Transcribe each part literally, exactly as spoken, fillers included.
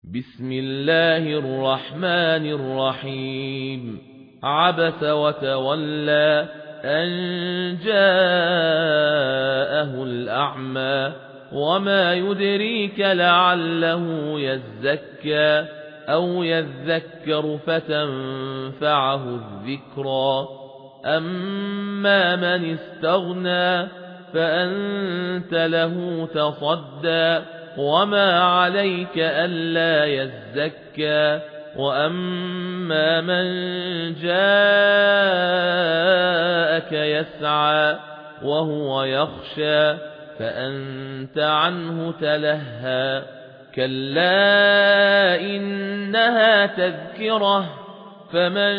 بسم الله الرحمن الرحيم عبس وتولى أن جاءه الأعمى وما يدريك لعله يزكى أو يذكر فتنفعه الذكرى أما من استغنى فأنت له تصدى وما عليك ألا يزكى وأما من جاءك يسعى وهو يخشى فأنت عنه تلهى كلا إنها تذكرة فمن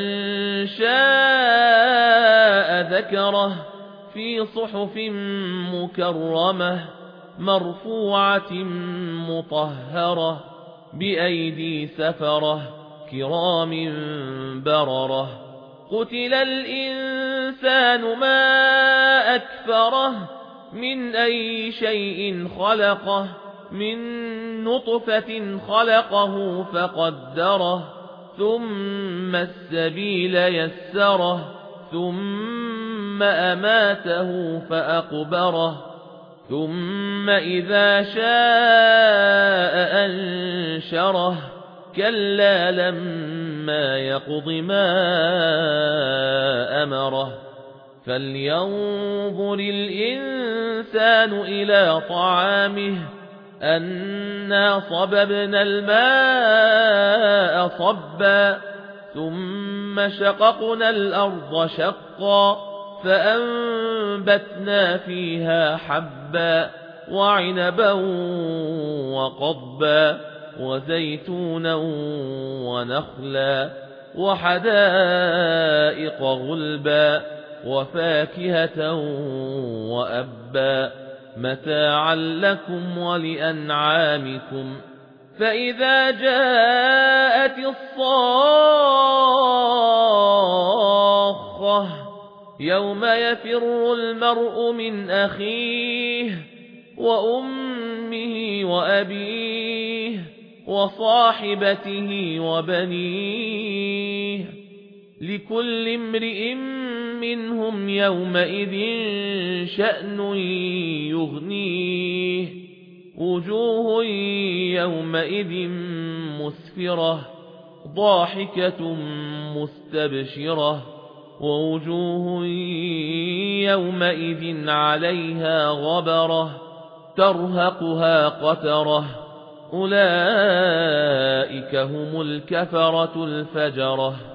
شاء ذكره في صحف مكرمة مرفوعة مطهرة بأيدي سفرة كرام بررة قتل الإنسان ما أكفره من أي شيء خلقه من نطفة خلقه فقدره ثم السبيل يسره ثم أماته فأقبره ثم إذا شاء أنشره كلا لما يقض ما أمره فلينظر الإنسان إلى طعامه أنا صببنا الماء صبا ثم شققنا الأرض شقا فأنبتنا فيها حبا وعنبا وقضبا وزيتونا ونخلا وحدائق غلبا وفاكهة وأبا متاعا لكم ولأنعامكم فإذا جاءت الصاخة يوم يفر المرء من أخيه وأمه وأبيه وصاحبته وبنيه لكل امرئ منهم يومئذ شأن يغنيه وجوه يومئذ مسفرة ضاحكة مستبشرة ووجوه يومئذ عليها غبرة ترهقها قترة أولئك هم الكفرة الفجرة.